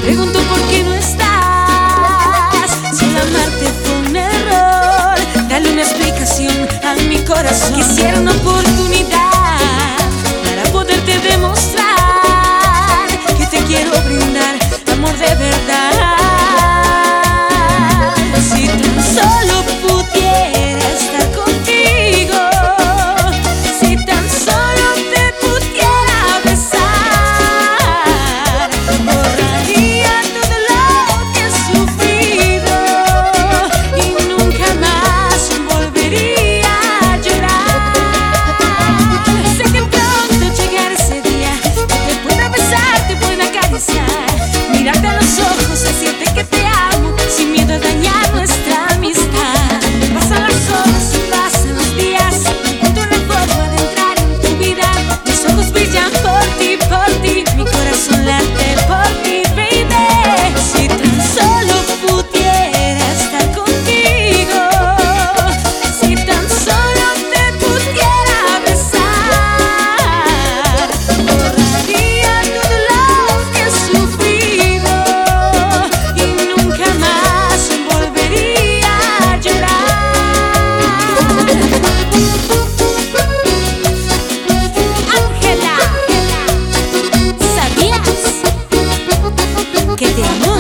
pregunto por qué no estás. Si el amarte fue un error, dale una explicación a mi corazón. Quisiera una oportunidad para poderte demostrar que te quiero brindar amor de verdad. Si tan solo pudiera estar contigo, si tan solo te pudiera besar, borraría todo lo que he sufrido y nunca más volvería a llorar. Sé que pronto llegará ese día que te pueda besar, te pueda acariciar, mirarte a los ojos, decirte que te amo sin miedo a dañar nuestra amistad. Pasan las horas y pasan los días, encuentro una forma de entrar en tu vida. Mis ojos brillan por ti, mi corazón late por ti, baby. Si tan solo pudiera estar contigo, si tan solo te pudiera besar, borraría todo lo que he sufrido y nunca más volvería a llorar. Ángela, ¿sabías que te amo?